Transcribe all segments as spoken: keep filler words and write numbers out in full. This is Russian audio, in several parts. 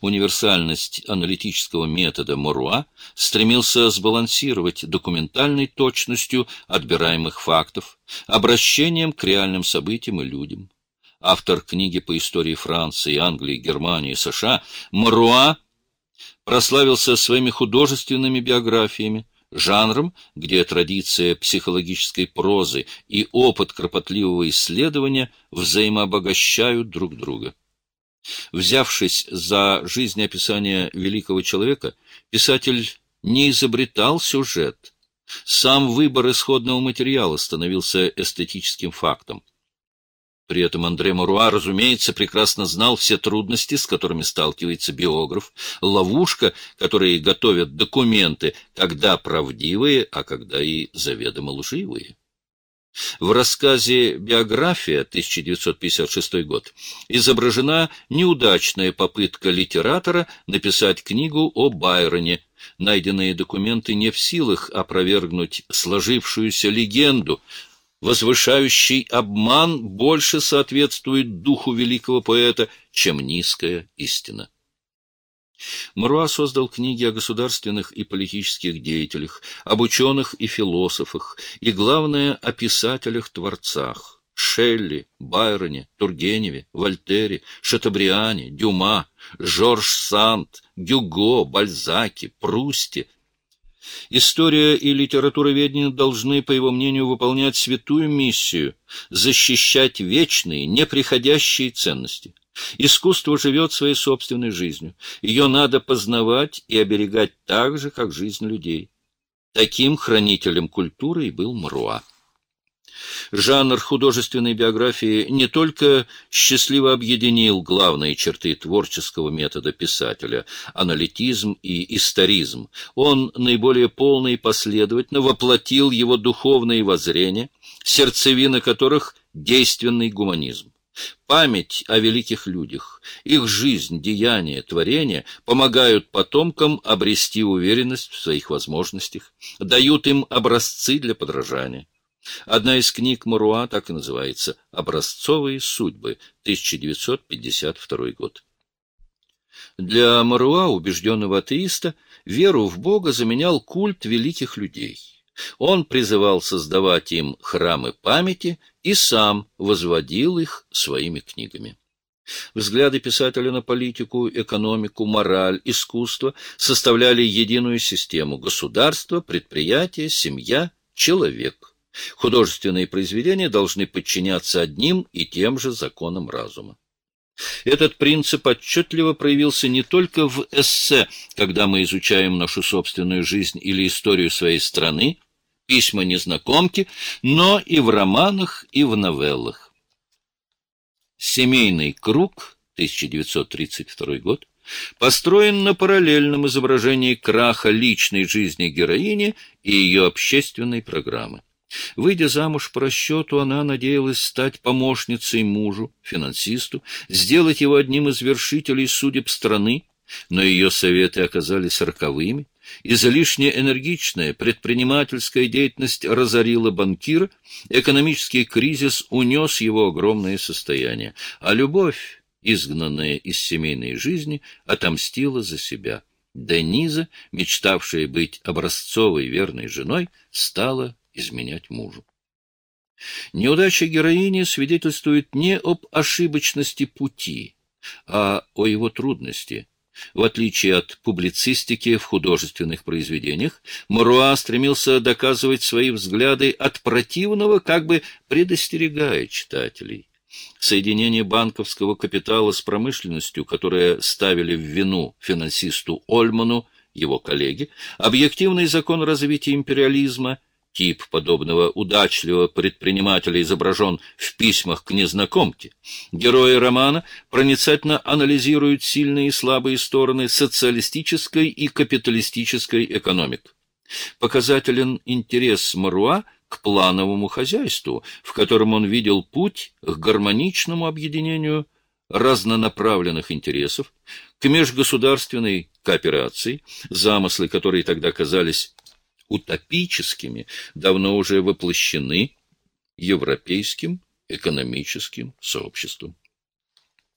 универсальность аналитического метода Моруа, стремился сбалансировать документальной точностью отбираемых фактов, обращением к реальным событиям и людям. Автор книги по истории Франции, Англии, Германии, США, Моруа прославился своими художественными биографиями, жанром, где традиция психологической прозы и опыт кропотливого исследования взаимообогащают друг друга. Взявшись за жизнеописание великого человека, писатель не изобретал сюжет. Сам выбор исходного материала становился эстетическим фактом. При этом Андре Моруа, разумеется, прекрасно знал все трудности, с которыми сталкивается биограф, ловушка, которые готовят документы, когда правдивые, а когда и заведомо лживые. В рассказе «Биография» тысяча девятьсот пятьдесят шестой год изображена неудачная попытка литератора написать книгу о Байроне. Найденные документы не в силах опровергнуть сложившуюся легенду. Возвышающий обман больше соответствует духу великого поэта, чем низкая истина. Моруа создал книги о государственных и политических деятелях, об ученых и философах, и, главное, о писателях-творцах — Шелли, Байроне, Тургеневе, Вольтере, Шатобриане, Дюма, Жорж Санд, Гюго, Бальзаке, Прусте. История и литературоведение должны, по его мнению, выполнять святую миссию — защищать вечные, неприходящие ценности. Искусство живет своей собственной жизнью. Ее надо познавать и оберегать так же, как жизнь людей. Таким хранителем культуры и был Моруа. Жанр художественной биографии не только счастливо объединил главные черты творческого метода писателя – аналитизм и историзм, он наиболее полно и последовательно воплотил его духовные воззрения, сердцевина которых – действенный гуманизм. Память о великих людях, их жизнь, деяния, творения помогают потомкам обрести уверенность в своих возможностях, дают им образцы для подражания. Одна из книг Моруа так и называется «Образцовые судьбы», тысяча девятьсот пятьдесят второй год. Для Моруа, убежденного атеиста, веру в Бога заменял культ великих людей. Он призывал создавать им храмы памяти и сам возводил их своими книгами. Взгляды писателя на политику, экономику, мораль, искусство составляли единую систему: государство, предприятие, семья, человек. Художественные произведения должны подчиняться одним и тем же законам разума. Этот принцип отчетливо проявился не только в эссе, когда мы изучаем нашу собственную жизнь или историю своей страны, письма незнакомки, но и в романах и в новеллах. «Семейный круг», тысяча девятьсот тридцать второй год, построен на параллельном изображении краха личной жизни героини и ее общественной программы. Выйдя замуж по расчету, она надеялась стать помощницей мужу, финансисту, сделать его одним из вершителей судеб страны, но ее советы оказались роковыми. Излишне энергичная предпринимательская деятельность разорила банкира, экономический кризис унес его огромное состояние, а любовь, изгнанная из семейной жизни, отомстила за себя. Дениза, мечтавшая быть образцовой верной женой, стала изменять мужу. Неудача героини свидетельствует не об ошибочности пути, а о его трудности. В отличие от публицистики в художественных произведениях, Моруа стремился доказывать свои взгляды от противного, как бы предостерегая читателей. Соединение банковского капитала с промышленностью, которое ставили в вину финансисту Ольману, его коллеги, объективный закон развития империализма, тип подобного удачливого предпринимателя изображен в письмах к незнакомке. Герои романа проницательно анализируют сильные и слабые стороны социалистической и капиталистической экономик. Показателен интерес Моруа к плановому хозяйству, в котором он видел путь к гармоничному объединению разнонаправленных интересов, к межгосударственной кооперации, замыслы которой тогда казались утопическими, давно уже воплощены европейским экономическим сообществом.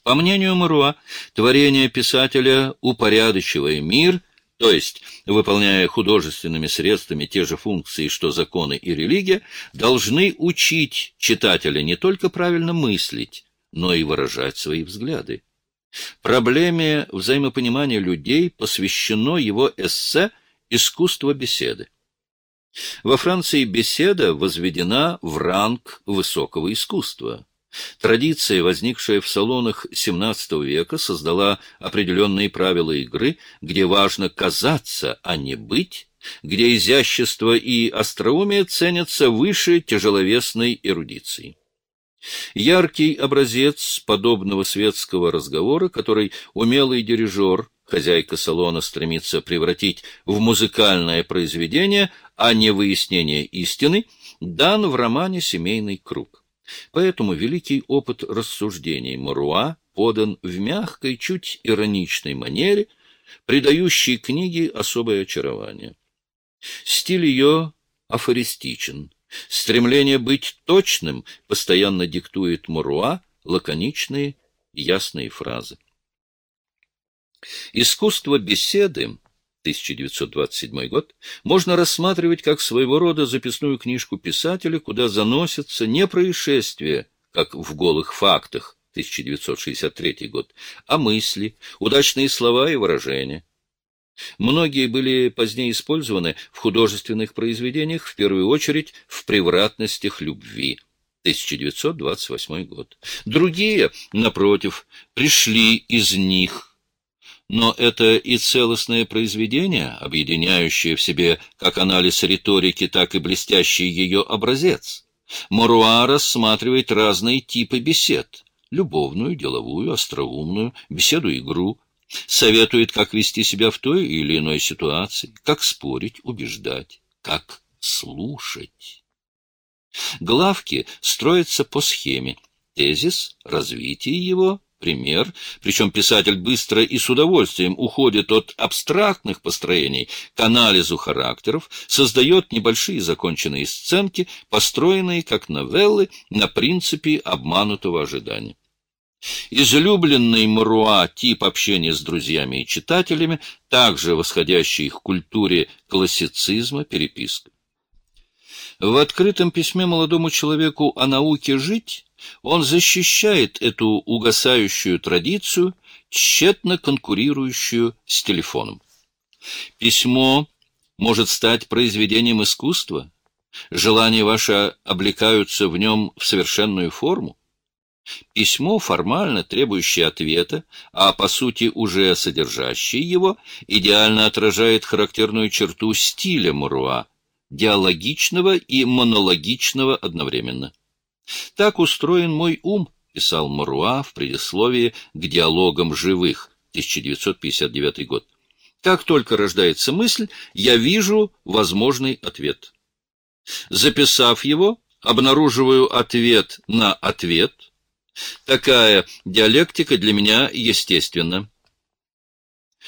По мнению Моруа, творение писателя, упорядочивая мир, то есть выполняя художественными средствами те же функции, что законы и религия, должны учить читателя не только правильно мыслить, но и выражать свои взгляды. Проблеме взаимопонимания людей посвящено его эссе «Искусство беседы». Во Франции беседа возведена в ранг высокого искусства. Традиция, возникшая в салонах семнадцатого века, создала определенные правила игры, где важно казаться, а не быть, где изящество и остроумие ценятся выше тяжеловесной эрудиции. Яркий образец подобного светского разговора, который умелый дирижер, хозяйка салона, стремится превратить в музыкальное произведение, а не выяснение истины, дан в романе «Семейный круг». Поэтому великий опыт рассуждений Моруа подан в мягкой, чуть ироничной манере, придающей книге особое очарование. Стиль ее афористичен. Стремление быть точным постоянно диктует Моруа лаконичные, ясные фразы. «Искусство беседы» тысяча девятьсот двадцать седьмой год, можно рассматривать как своего рода записную книжку писателя, куда заносятся не происшествия, как в «Голых фактах» тысяча девятьсот шестьдесят третий год, а мысли, удачные слова и выражения. Многие были позднее использованы в художественных произведениях, в первую очередь в «Превратностях любви» тысяча девятьсот двадцать восьмой год. Другие, напротив, пришли из них. Но это и целостное произведение, объединяющее в себе как анализ риторики, так и блестящий ее образец. Моруа рассматривает разные типы бесед – любовную, деловую, остроумную, беседу-игру, советует, как вести себя в той или иной ситуации, как спорить, убеждать, как слушать. Главки строятся по схеме: тезис, развитие его, пример, причем писатель быстро и с удовольствием уходит от абстрактных построений к анализу характеров, создает небольшие законченные сценки, построенные как новеллы на принципе обманутого ожидания. Излюбленный Моруа тип общения с друзьями и читателями, также восходящий к культуре классицизма, переписка. В открытом письме молодому человеку о науке жить он защищает эту угасающую традицию, тщетно конкурирующую с телефоном. Письмо может стать произведением искусства, желания ваши облекаются в нем в совершенную форму. Письмо, формально требующее ответа, а по сути уже содержащее его, идеально отражает характерную черту стиля Моруа, диалогичного и монологичного одновременно. «Так устроен мой ум», — писал Моруа в предисловии к «Диалогам живых» тысяча девятьсот пятьдесят девятый год. «Как только рождается мысль, я вижу возможный ответ. Записав его, обнаруживаю ответ на ответ. Такая диалектика для меня естественна.